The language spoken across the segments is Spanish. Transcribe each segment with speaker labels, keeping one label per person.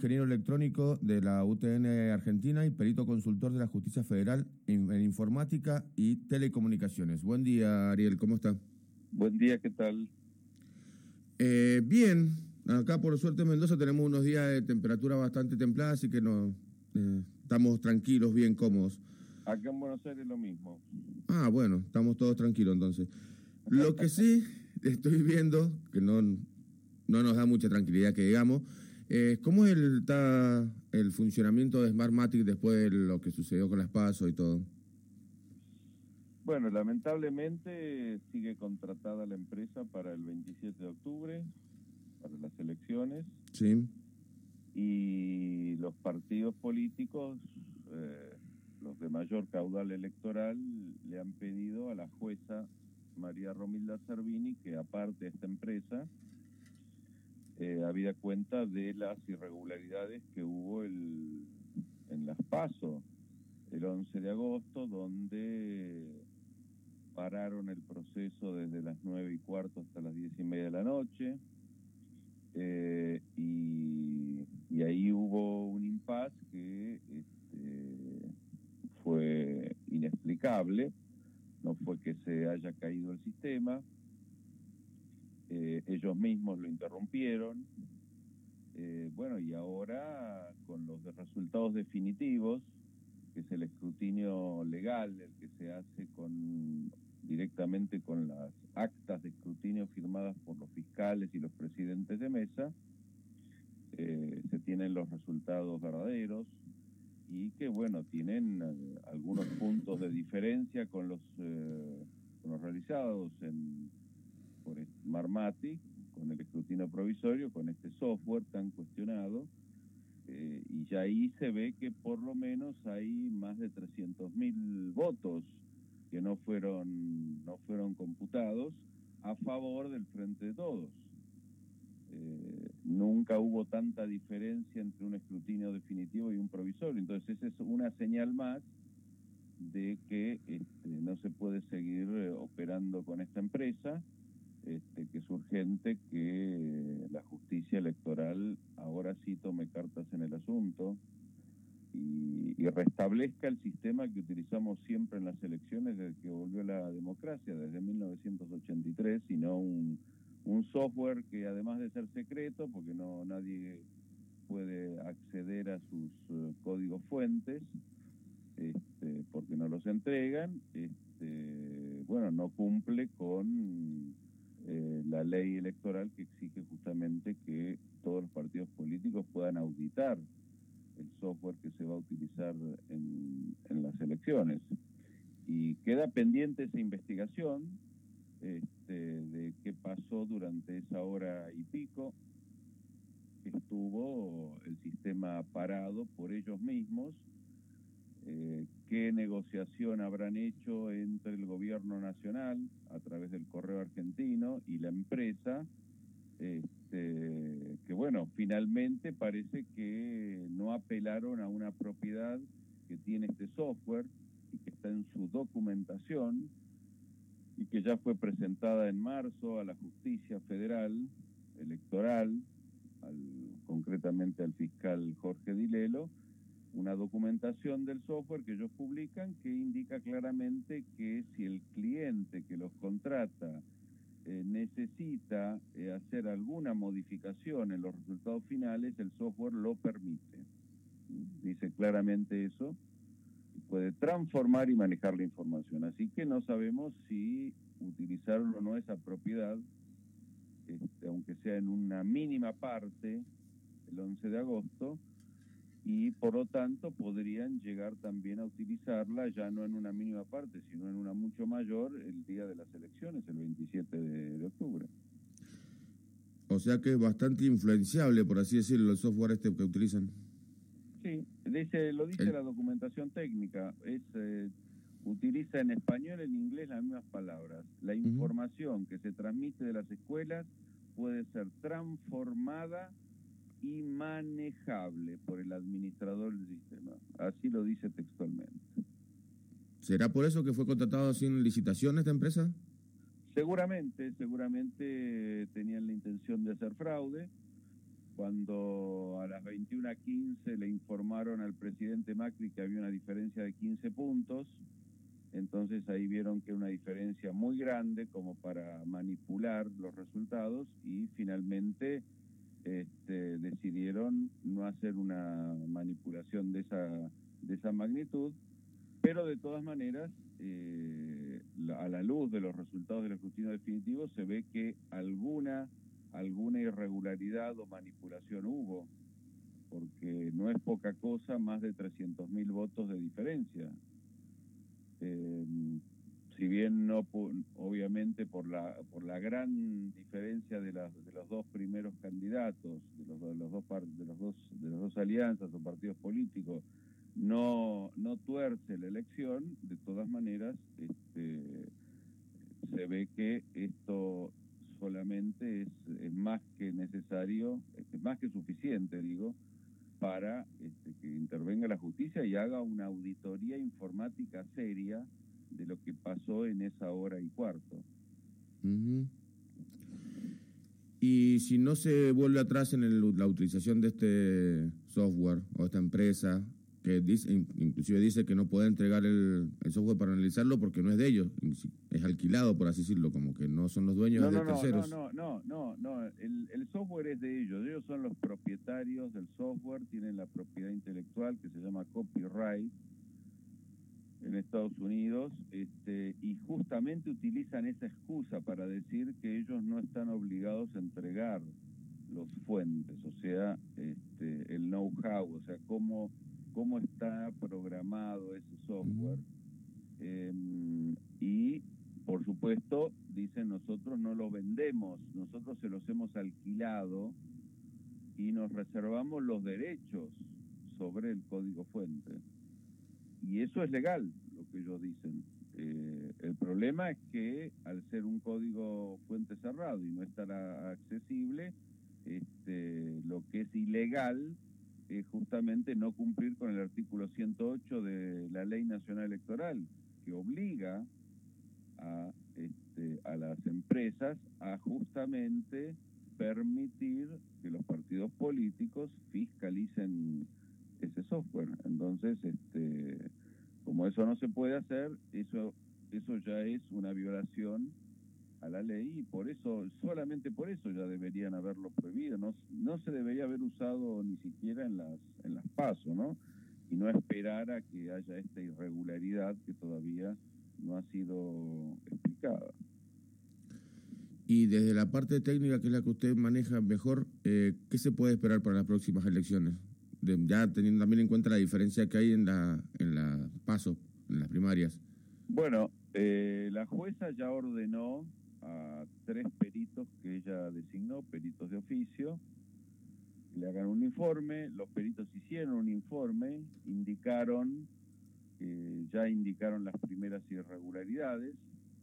Speaker 1: ingeniero electrónico de la UTN Argentina y perito consultor de la Justicia Federal en Informática y Telecomunicaciones. Buen día, Ariel, ¿cómo está?
Speaker 2: Buen día, ¿qué tal?
Speaker 1: Bien, acá por suerte en Mendoza tenemos unos días de temperatura bastante templada, así que estamos tranquilos, bien cómodos.
Speaker 2: Acá en Buenos Aires lo mismo.
Speaker 1: Ah, bueno, estamos todos tranquilos entonces. Lo que sí estoy viendo, que no nos da mucha tranquilidad que digamos, ¿cómo está el funcionamiento de Smartmatic después de lo que sucedió con las PASO y todo?
Speaker 2: Bueno, lamentablemente sigue contratada la empresa para el 27 de octubre, para las elecciones.
Speaker 1: Sí.
Speaker 2: Y los partidos políticos, los de mayor caudal electoral, le han pedido a la jueza María Romilda Servini que aparte de esta empresa, habida cuenta de las irregularidades que hubo en las PASO el 11 de agosto, donde pararon el proceso desde las 9:15 hasta las 10:30 de la noche, y ahí hubo un impasse que fue inexplicable. No fue que se haya caído el sistema, ellos mismos lo interrumpieron. Bueno, y ahora con los resultados definitivos, que es el escrutinio legal, el que se hace directamente con las actas de escrutinio firmadas por los fiscales y los presidentes de mesa, se tienen los resultados verdaderos y que, bueno, tienen algunos puntos de diferencia con los realizados por Smartmatic, con el escrutinio provisorio, con este software tan cuestionado, y ya ahí se ve que por lo menos hay más de 300.000 votos que no fueron computados a favor del Frente de Todos. Nunca hubo tanta diferencia entre un escrutinio definitivo y un provisorio, entonces esa es una señal más de que no se puede seguir operando con esta empresa, que es urgente que la justicia electoral ahora sí tome cartas en el asunto y restablezca el sistema que utilizamos siempre en las elecciones desde que volvió la democracia, desde 1983, y no un software que, además de ser secreto, porque nadie puede acceder a sus códigos fuentes, porque no los entregan, bueno, no cumple con la ley electoral, que exige justamente que todos los partidos políticos puedan auditar el software que se va a utilizar en las elecciones. Y queda pendiente esa investigación de qué pasó durante esa hora y pico que estuvo el sistema parado por ellos mismos, qué negociación habrán hecho entre el gobierno nacional a través del correo argentino y la empresa, que bueno, finalmente parece que no apelaron a una propiedad que tiene este software y que está en su documentación y que ya fue presentada en marzo a la Justicia Federal Electoral, concretamente al fiscal Jorge Dilelo, una documentación del software que ellos publican que indica claramente que si el cliente que los contrata necesita hacer alguna modificación en los resultados finales, el software lo permite. Dice claramente eso, puede transformar y manejar la información. Así que no sabemos si utilizaron o no esa propiedad, aunque sea en una mínima parte, el 11 de agosto, y por lo tanto podrían llegar también a utilizarla ya no en una mínima parte, sino en una mucho mayor el día de las elecciones, el 27 de octubre.
Speaker 1: O sea que es bastante influenciable, por así decirlo, el software que utilizan.
Speaker 2: Sí, lo dice la documentación técnica, utiliza en español y en inglés las mismas palabras. La información que se transmite de las escuelas puede ser transformada y manejable por el administrador del sistema. Así lo dice textualmente.
Speaker 1: ¿Será por eso que fue contratado sin licitación esta empresa?
Speaker 2: Seguramente tenían la intención de hacer fraude, cuando a las 21:15 le informaron al presidente Macri que había una diferencia de 15 puntos, entonces ahí vieron que era una diferencia muy grande como para manipular los resultados y finalmente decidieron no hacer una manipulación de esa magnitud, pero de todas maneras, a la luz de los resultados del escrutinio definitivo, se ve que alguna irregularidad o manipulación hubo, porque no es poca cosa, más de 300.000 votos de diferencia. Si bien no, obviamente por la gran diferencia de los dos primeros candidatos, de las dos alianzas o partidos políticos, no tuerce la elección, de todas maneras se ve que esto solamente es más que necesario, es más que suficiente, digo, para que intervenga la justicia y haga una auditoría informática seria de lo que pasó en esa hora y cuarto.
Speaker 1: Uh-huh. Y si no se vuelve atrás en la utilización de este software o esta empresa, que inclusive dice que no puede entregar el software para analizarlo porque no es de ellos, es alquilado, por así decirlo, como que no son los dueños de terceros.
Speaker 2: No, el software es de ellos son los propietarios del software, tienen la propiedad intelectual que se llama copyright en Estados Unidos, y justamente utilizan esa excusa para decir que ellos no están obligados a entregar los fuentes, o sea, el know-how, o sea, cómo está programado ese software. Y, por supuesto, dicen, nosotros no lo vendemos, nosotros se los hemos alquilado y nos reservamos los derechos sobre el código fuente. Y eso es legal, lo que ellos dicen. El problema es que al ser un código fuente cerrado y no estar accesible, lo que es ilegal es justamente no cumplir con el artículo 108 de la Ley Nacional Electoral, que obliga a las empresas a justamente permitir que los partidos políticos fiscalicen ese software. Entonces, como eso no se puede hacer, eso ya es una violación a la ley y por eso, solamente por eso ya deberían haberlo prohibido. No se debería haber usado ni siquiera en las PASO, ¿no? Y no esperar a que haya esta irregularidad que todavía no ha sido explicada.
Speaker 1: Y desde la parte técnica, que es la que usted maneja mejor, ¿qué se puede esperar para las próximas elecciones? Ya teniendo también en cuenta la diferencia que hay en la PASO, en las primarias.
Speaker 2: Bueno, la jueza ya ordenó a 3 peritos que ella designó, peritos de oficio, que le hagan un informe. Los peritos hicieron un informe, ya indicaron las primeras irregularidades,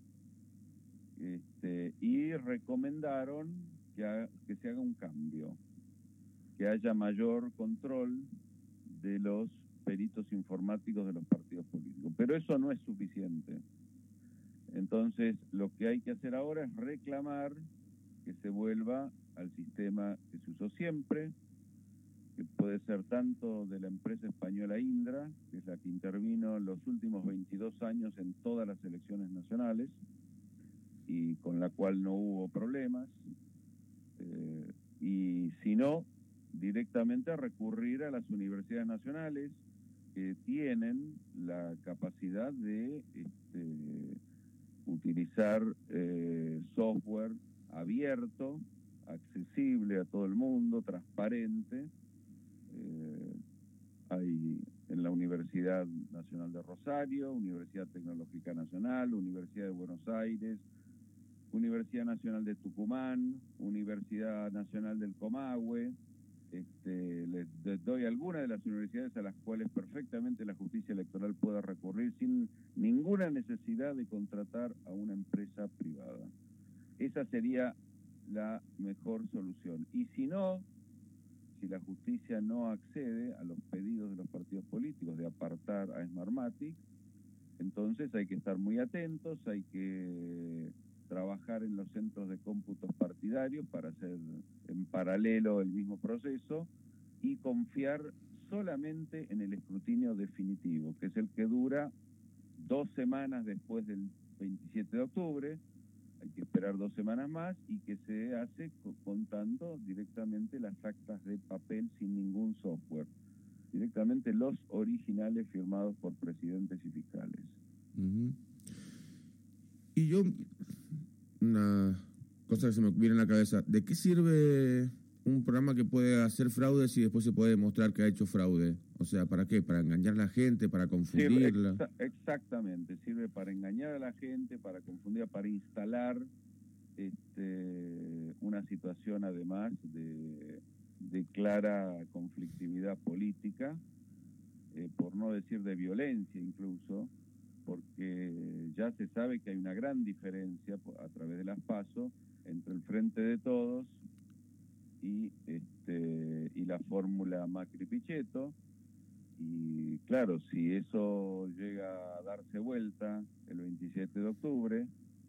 Speaker 2: y recomendaron que se haga un cambio, que haya mayor control de los peritos informáticos de los partidos políticos. Pero eso no es suficiente. Entonces, lo que hay que hacer ahora es reclamar que se vuelva al sistema que se usó siempre, que puede ser tanto de la empresa española Indra, que es la que intervino en los últimos 22 años en todas las elecciones nacionales, y con la cual no hubo problemas, y si no, directamente a recurrir a las universidades nacionales que tienen la capacidad de utilizar software abierto, accesible a todo el mundo, transparente. Hay en la Universidad Nacional de Rosario, Universidad Tecnológica Nacional, Universidad de Buenos Aires, Universidad Nacional de Tucumán, Universidad Nacional del Comahue. Les doy algunas de las universidades a las cuales perfectamente la justicia electoral pueda recurrir sin ninguna necesidad de contratar a una empresa privada. Esa sería la mejor solución. Y si la justicia no accede a los pedidos de los partidos políticos de apartar a Smartmatic, entonces hay que estar muy atentos, hay que trabajar en los centros de cómputos partidarios para hacer en paralelo el mismo proceso y confiar solamente en el escrutinio definitivo, que es el que dura 2 semanas después del 27 de octubre, hay que esperar 2 semanas más, y que se hace contando directamente las actas de papel sin ningún software, directamente los originales firmados por presidentes y fiscales.
Speaker 1: Uh-huh. Y yo, una cosa que se me viene en la cabeza, ¿de qué sirve un programa que puede hacer fraude si después se puede demostrar que ha hecho fraude? O sea, ¿para qué? ¿Para engañar a la gente? ¿Para confundirla?
Speaker 2: Exactamente, sirve para engañar a la gente, para confundir, para instalar una situación además de clara conflictividad política, por no decir de violencia incluso, porque ya se sabe que hay una gran diferencia a través de las PASO entre el Frente de Todos y la fórmula Macri-Pichetto. Y claro, si eso llega a darse vuelta el 27 de octubre,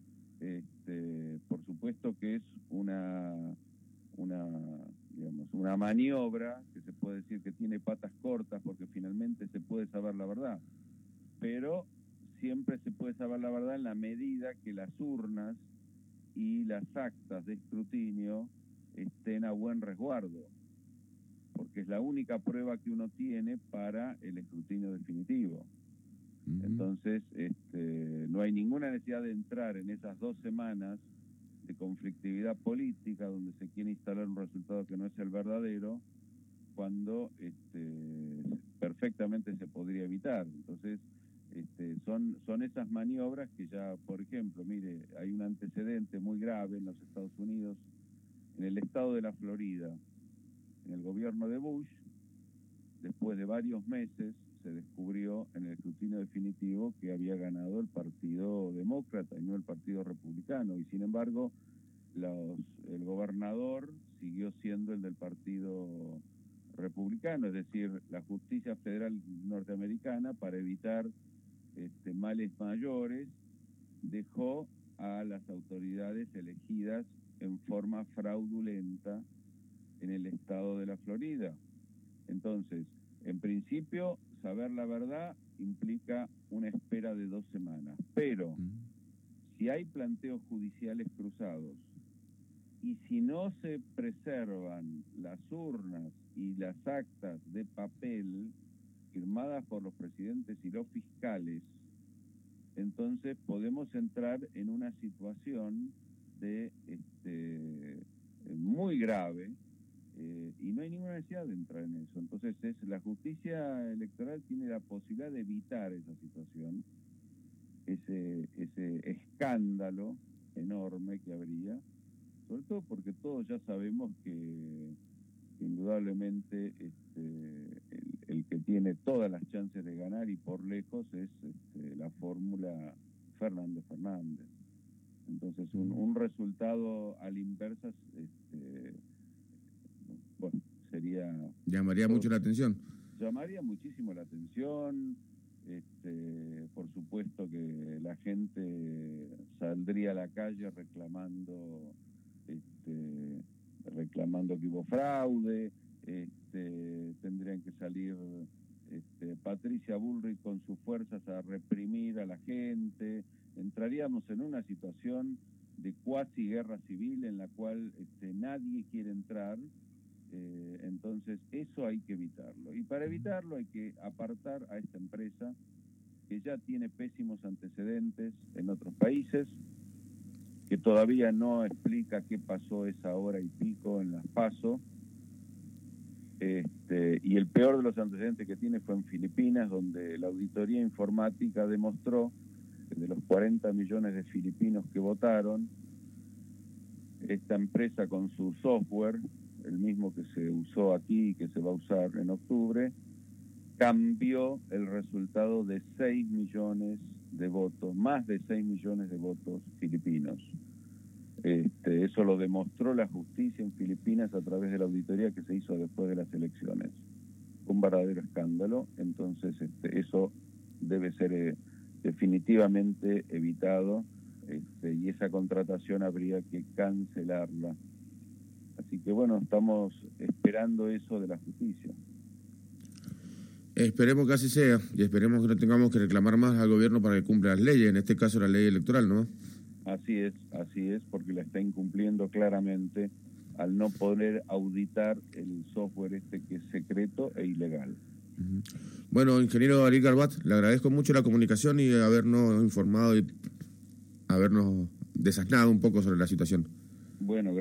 Speaker 2: por supuesto que es una maniobra que se puede decir que tiene patas cortas, porque finalmente se puede saber la verdad, pero siempre se puede saber la verdad en la medida que las urnas y las actas de escrutinio estén a buen resguardo, porque es la única prueba que uno tiene para el escrutinio definitivo. Uh-huh. Entonces, no hay ninguna necesidad de entrar en esas 2 semanas de conflictividad política donde se quiere instalar un resultado que no es el verdadero, cuando perfectamente se podría evitar. Entonces, son esas maniobras que ya, por ejemplo, mire, hay un antecedente muy grave en los Estados Unidos, en el estado de la Florida, en el gobierno de Bush. Después de varios meses se descubrió en el escrutinio definitivo que había ganado el Partido Demócrata y no el Partido Republicano, y sin embargo el gobernador siguió siendo el del Partido Republicano. Es decir, la justicia federal norteamericana, para evitar males mayores, dejó a las autoridades elegidas en forma fraudulenta en el estado de la Florida. Entonces, en principio, saber la verdad implica una espera de 2 semanas, pero si hay planteos judiciales cruzados y si no se preservan las urnas y las actas de papel firmadas por los presidentes y los fiscales, entonces podemos entrar en una situación de muy grave, y no hay ninguna necesidad de entrar en eso. Entonces la justicia electoral tiene la posibilidad de evitar esa situación, ese escándalo enorme que habría, sobre todo porque todos ya sabemos que indudablemente el que tiene todas las chances de ganar y por lejos es la fórmula Fernández. Entonces un resultado a la inversa
Speaker 1: llamaría mucho la atención.
Speaker 2: Llamaría muchísimo la atención. Por supuesto que la gente saldría a la calle reclamando que hubo fraude. Tendrían que salir Patricia Bullrich con sus fuerzas a reprimir a la gente. Entraríamos en una situación de cuasi guerra civil en la cual nadie quiere entrar. Entonces eso hay que evitarlo, y para evitarlo hay que apartar a esta empresa que ya tiene pésimos antecedentes en otros países, que todavía no explica qué pasó esa hora y pico en las PASO, y el peor de los antecedentes que tiene fue en Filipinas, donde la auditoría informática demostró que de los 40 millones de filipinos que votaron, esta empresa con su software, el mismo que se usó aquí y que se va a usar en octubre, cambió el resultado de 6 millones de votos, más de 6 millones de votos filipinos. Eso lo demostró la justicia en Filipinas a través de la auditoría que se hizo después de las elecciones. Un verdadero escándalo. Entonces eso debe ser definitivamente evitado, y esa contratación habría que cancelarla. Así que bueno, estamos esperando eso de la justicia.
Speaker 1: Esperemos que así sea y esperemos que no tengamos que reclamar más al gobierno para que cumpla las leyes, en este caso la ley electoral, ¿no?
Speaker 2: Así es, porque la está incumpliendo claramente al no poder auditar el software que es secreto e ilegal.
Speaker 1: Bueno, ingeniero Ariel Garbat, le agradezco mucho la comunicación y habernos informado y habernos desasnado un poco sobre la situación.
Speaker 2: Bueno,